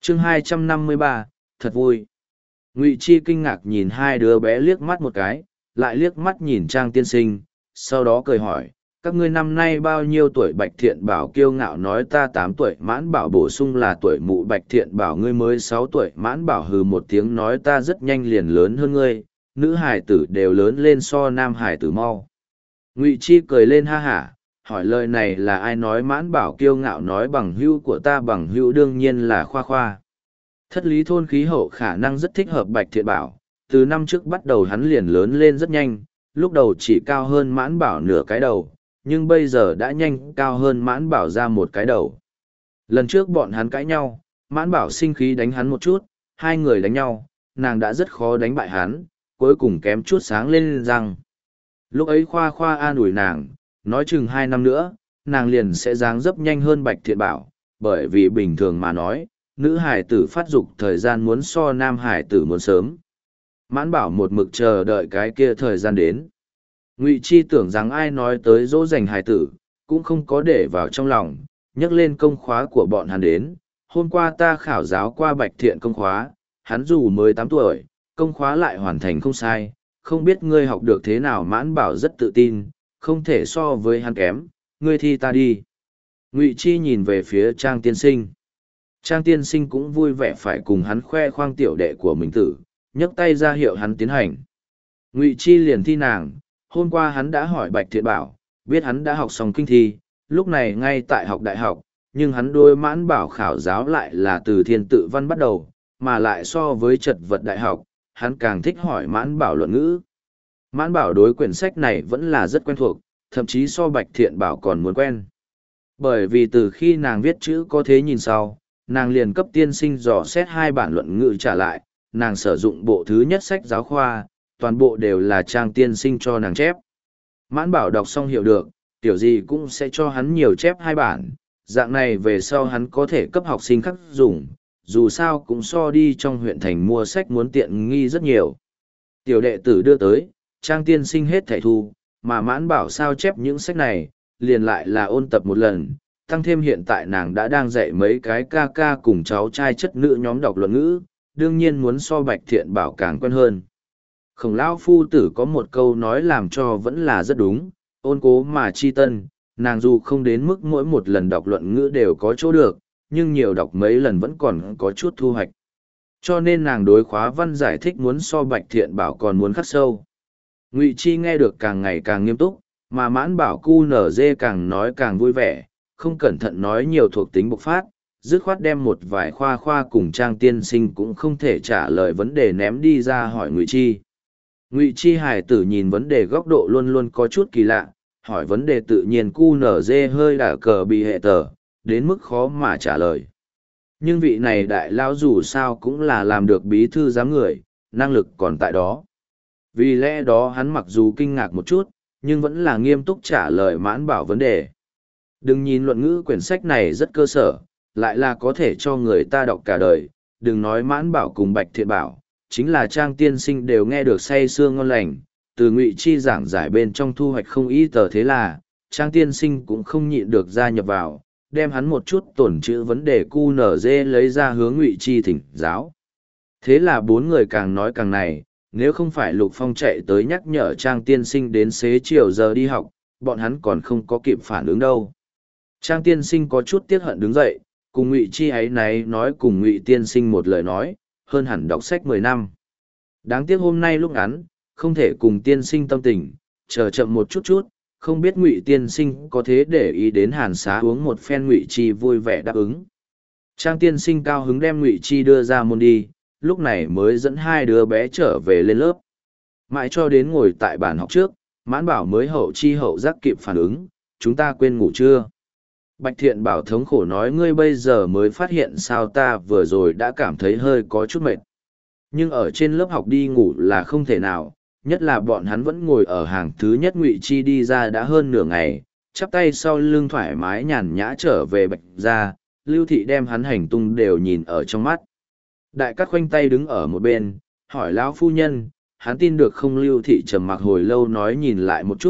chương 253, thật vui. Ngụy Chi kinh ngạc nhìn hai đứa bé liếc mắt một cái, lại liếc mắt nhìn Trang tiên sinh, sau đó cười hỏi, các ngươi năm nay bao nhiêu tuổi? Bạch Thiện Bảo kiêu ngạo nói ta 8 tuổi. Mãn Bảo bổ sung là tuổi mụ. Bạch Thiện Bảo ngươi mới 6 tuổi. Mãn Bảo hừ một tiếng nói ta rất nhanh liền lớn hơn ngươi, nữ hải tử đều lớn lên so nam hải tử mau. Ngụy Chi cười lên ha hả, hỏi lời này là ai nói? Mãn Bảo kiêu ngạo nói bằng hữu của ta. Bằng hữu đương nhiên là Khoa Khoa. Thất lý thôn khí hậu khả năng rất thích hợp Bạch Thiện Bảo, từ năm trước bắt đầu hắn liền lớn lên rất nhanh, lúc đầu chỉ cao hơn Mãn Bảo nửa cái đầu, nhưng bây giờ đã nhanh cao hơn Mãn Bảo ra một cái đầu. Lần trước bọn hắn cãi nhau, Mãn Bảo sinh khí đánh hắn một chút, hai người đánh nhau, nàng đã rất khó đánh bại hắn, cuối cùng kém chút sáng lên răng. Lúc ấy Khoa Khoa an ủi nàng, nói chừng 2 năm nữa, nàng liền sẽ dáng dấp nhanh hơn Bạch Thiện Bảo, bởi vì bình thường mà nói, nữ hải tử phát dục thời gian muốn so nam hải tử muốn sớm. Mãn Bảo một mực chờ đợi cái kia thời gian đến. Ngụy Chi tưởng rằng ai nói tới dỗ dành hải tử, cũng không có để vào trong lòng, nhắc lên công khóa của bọn hắn đến. Hôm qua ta khảo giáo qua Bạch Thiện công khóa, hắn dù mới 8 tuổi, công khóa lại hoàn thành không sai, không biết ngươi học được thế nào? Mãn Bảo rất tự tin, không thể so với hắn kém, ngươi thi ta đi. Ngụy Chi nhìn về phía Trang tiên sinh. Trang tiên sinh cũng vui vẻ phải cùng hắn khoe khoang tiểu đệ của mình tử, nhấc tay ra hiệu hắn tiến hành. Ngụy Chi liền thi nàng, hôm qua hắn đã hỏi Bạch Thiện Bảo, biết hắn đã học xong kinh thi, lúc này ngay tại học đại học, nhưng hắn đối Mãn Bảo khảo giáo lại là từ thiên tự văn bắt đầu, mà lại so với trật vật đại học, hắn càng thích hỏi Mãn Bảo luận ngữ. Mãn Bảo đối quyển sách này vẫn là rất quen thuộc, thậm chí so Bạch Thiện Bảo còn muốn quen. Bởi vì từ khi nàng viết chữ có thế nhìn sau, nàng liền cấp tiên sinh dò xét 2 bản luận ngữ trả lại, nàng sử dụng bộ thứ nhất sách giáo khoa, toàn bộ đều là Trang tiên sinh cho nàng chép. Mãn Bảo đọc xong hiểu được, tiểu gì cũng sẽ cho hắn nhiều chép 2 bản, dạng này về sau hắn có thể cấp học sinh khác dùng, dù sao cũng so đi trong huyện thành mua sách muốn tiện nghi rất nhiều. Tiểu đệ tử đưa tới, Trang tiên sinh hết thảy thu, mà Mãn Bảo sao chép những sách này, liền lại là ôn tập một lần, tăng thêm hiện tại nàng đã đang dạy mấy cái ca ca cùng cháu trai chất nữ nhóm đọc luận ngữ, đương nhiên muốn so Bạch Thiện Bảo càng quen hơn. Khổng lão phu tử có một câu nói làm cho vẫn là rất đúng, ôn cố mà chi tân, nàng dù không đến mức mỗi một lần đọc luận ngữ đều có chỗ được, nhưng nhiều đọc mấy lần vẫn còn có chút thu hoạch. Cho nên nàng đối khóa văn giải thích muốn so Bạch Thiện Bảo còn muốn khắc sâu. Ngụy Chi nghe được càng ngày càng nghiêm túc, mà Mãn Bảo cu nở dê càng nói càng vui vẻ, không cẩn thận nói nhiều thuộc tính bộc phát, dứt khoát đem một vài khoa khoa cùng Trang tiên sinh cũng không thể trả lời vấn đề ném đi ra hỏi Ngụy Chi. Ngụy Chi hài tử nhìn vấn đề góc độ luôn luôn có chút kỳ lạ, hỏi vấn đề tự nhiên cu nở dê hơi đả cờ bị hệ tờ, đến mức khó mà trả lời. Nhưng vị này đại lão dù sao cũng là làm được bí thư giám người, năng lực còn tại đó. Vì lẽ đó hắn mặc dù kinh ngạc một chút, nhưng vẫn là nghiêm túc trả lời Mãn Bảo vấn đề. Đừng nhìn luận ngữ quyển sách này rất cơ sở, lại là có thể cho người ta đọc cả đời, đừng nói Mãn Bảo cùng Bạch Thiện Bảo, chính là Trang tiên sinh đều nghe được say sưa ngon lành, từ Ngụy Chi giảng giải bên trong thu hoạch không ý tờ, thế là, Trang tiên sinh cũng không nhịn được gia nhập vào, đem hắn một chút tổn chữ vấn đề QNZ lấy ra hướng Ngụy Chi thỉnh giáo. Thế là 4 người càng nói càng này, nếu không phải Lục Phong chạy tới nhắc nhở Trang tiên sinh đến xế chiều giờ đi học, bọn hắn còn không có kịp phản ứng đâu. Trang tiên sinh có chút tiếc hận đứng dậy, cùng Ngụy Chi ấy náy nói cùng Ngụy tiên sinh một lời nói, hơn hẳn đọc sách 10 năm. Đáng tiếc hôm nay lúc ngắn, không thể cùng tiên sinh tâm tình, chờ chậm một chút chút, không biết Ngụy tiên sinh có thế để ý đến Hàn Xá uống một phen. Ngụy Chi vui vẻ đáp ứng. Trang tiên sinh cao hứng đem Ngụy Chi đưa ra môn đi, lúc này mới dẫn 2 đứa bé trở về lên lớp. Mãi cho đến ngồi tại bàn học trước, Mãn Bảo mới hậu chi hậu giác kịp phản ứng, chúng ta quên ngủ chưa? Bạch Thiện Bảo thống khổ nói ngươi bây giờ mới phát hiện sao ta vừa rồi đã cảm thấy hơi có chút mệt. Nhưng ở trên lớp học đi ngủ là không thể nào, nhất là bọn hắn vẫn ngồi ở hàng thứ nhất. Ngụy Chi đi ra đã hơn nửa ngày, chắp tay sau lưng thoải mái nhàn nhã trở về Bạch ra, Lưu Thị đem hắn hành tung đều nhìn ở trong mắt. Đại Cát khoanh tay đứng ở một bên, hỏi lão phu nhân, hắn tin được không? Lưu Thị trầm mặc hồi lâu nói nhìn lại một chút,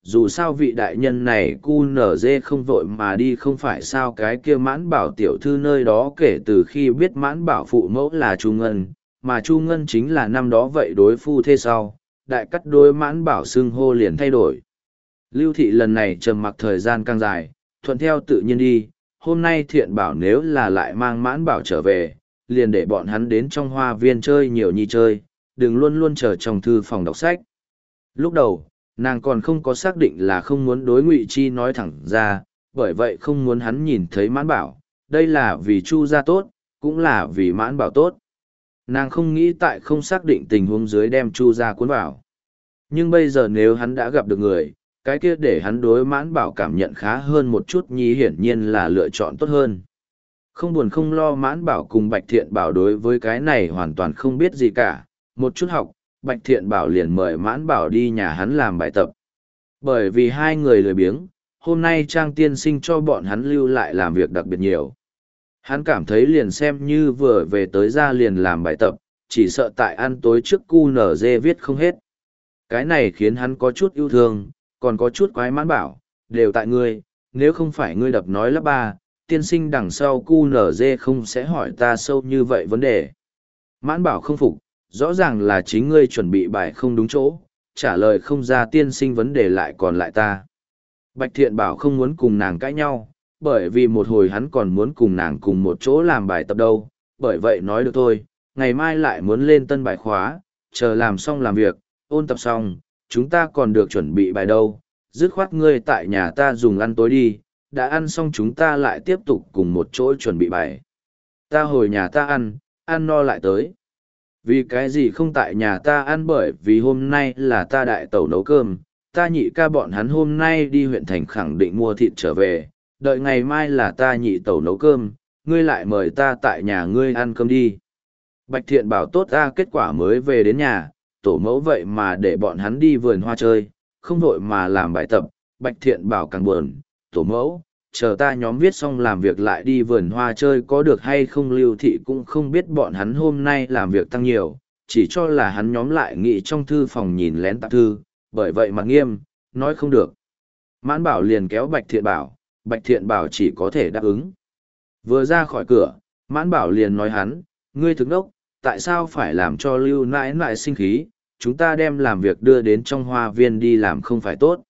dù sao vị đại nhân này cu nở dê không vội mà đi không phải sao. Cái kia Mãn Bảo tiểu thư nơi đó kể từ khi biết Mãn Bảo phụ mẫu là Chu Ngân, mà Chu Ngân chính là năm đó vậy đối phu thế sau, đại cắt đôi Mãn Bảo xưng hô liền thay đổi. Lưu Thị lần này trầm mặc thời gian càng dài, thuận theo tự nhiên đi. Hôm nay Thiện bảo nếu là lại mang Mãn Bảo trở về, liền để bọn hắn đến trong hoa viên chơi nhiều nhi chơi, đừng luôn luôn chờ trong thư phòng đọc sách. Lúc đầu, nàng còn không có xác định là không muốn đối Ngụy Chi nói thẳng ra, bởi vậy không muốn hắn nhìn thấy Mãn Bảo, đây là vì Chu gia tốt, cũng là vì Mãn Bảo tốt. Nàng không nghĩ tại không xác định tình huống dưới đem Chu gia cuốn vào. Nhưng bây giờ nếu hắn đã gặp được người, cái kia để hắn đối Mãn Bảo cảm nhận khá hơn một chút nhi hiển nhiên là lựa chọn tốt hơn. Không buồn không lo Mãn Bảo cùng Bạch Thiện Bảo đối với cái này hoàn toàn không biết gì cả, một chút học, Bạch Thiện Bảo liền mời Mãn Bảo đi nhà hắn làm bài tập. Bởi vì hai người lười biếng, hôm nay Trang tiên sinh cho bọn hắn lưu lại làm việc đặc biệt nhiều. Hắn cảm thấy liền xem như vừa về tới ra liền làm bài tập, chỉ sợ tại ăn tối trước QNZ viết không hết. Cái này khiến hắn có chút yêu thương, còn có chút quái Mãn Bảo, đều tại ngươi, nếu không phải ngươi đập nói lắp ba, tiên sinh đằng sau QNZ không sẽ hỏi ta sâu như vậy vấn đề. Mãn Bảo không phục, rõ ràng là chính ngươi chuẩn bị bài không đúng chỗ, trả lời không ra tiên sinh vấn đề lại còn lại ta. Bạch Thiện Bảo không muốn cùng nàng cãi nhau, bởi vì một hồi hắn còn muốn cùng nàng cùng một chỗ làm bài tập đâu, bởi vậy nói được thôi, ngày mai lại muốn lên tân bài khóa, chờ làm xong làm việc, ôn tập xong, chúng ta còn được chuẩn bị bài đâu, dứt khoát ngươi tại nhà ta dùng ăn tối đi, đã ăn xong chúng ta lại tiếp tục cùng một chỗ chuẩn bị bài. Ta hồi nhà ta ăn no lại tới. Vì cái gì không tại nhà ta ăn, bởi vì hôm nay là ta đại tẩu nấu cơm, ta nhị ca bọn hắn hôm nay đi huyện thành khẳng định mua thịt trở về, đợi ngày mai là ta nhị tẩu nấu cơm, ngươi lại mời ta tại nhà ngươi ăn cơm đi. Bạch Thiện Bảo tốt ra kết quả mới về đến nhà, tổ mẫu vậy mà để bọn hắn đi vườn hoa chơi, không vội mà làm bài tập. Bạch Thiện Bảo càng buồn, tổ mẫu, chờ ta nhóm viết xong làm việc lại đi vườn hoa chơi có được hay không. Lưu Thị cũng không biết bọn hắn hôm nay làm việc tăng nhiều, chỉ cho là hắn nhóm lại nghĩ trong thư phòng nhìn lén tạp thư, bởi vậy mặt nghiêm, nói không được. Mãn Bảo liền kéo Bạch Thiện Bảo chỉ có thể đáp ứng. Vừa ra khỏi cửa, Mãn Bảo liền nói hắn, ngươi thực đốc, tại sao phải làm cho Lưu nãi nãi sinh khí, chúng ta đem làm việc đưa đến trong hoa viên đi làm không phải tốt.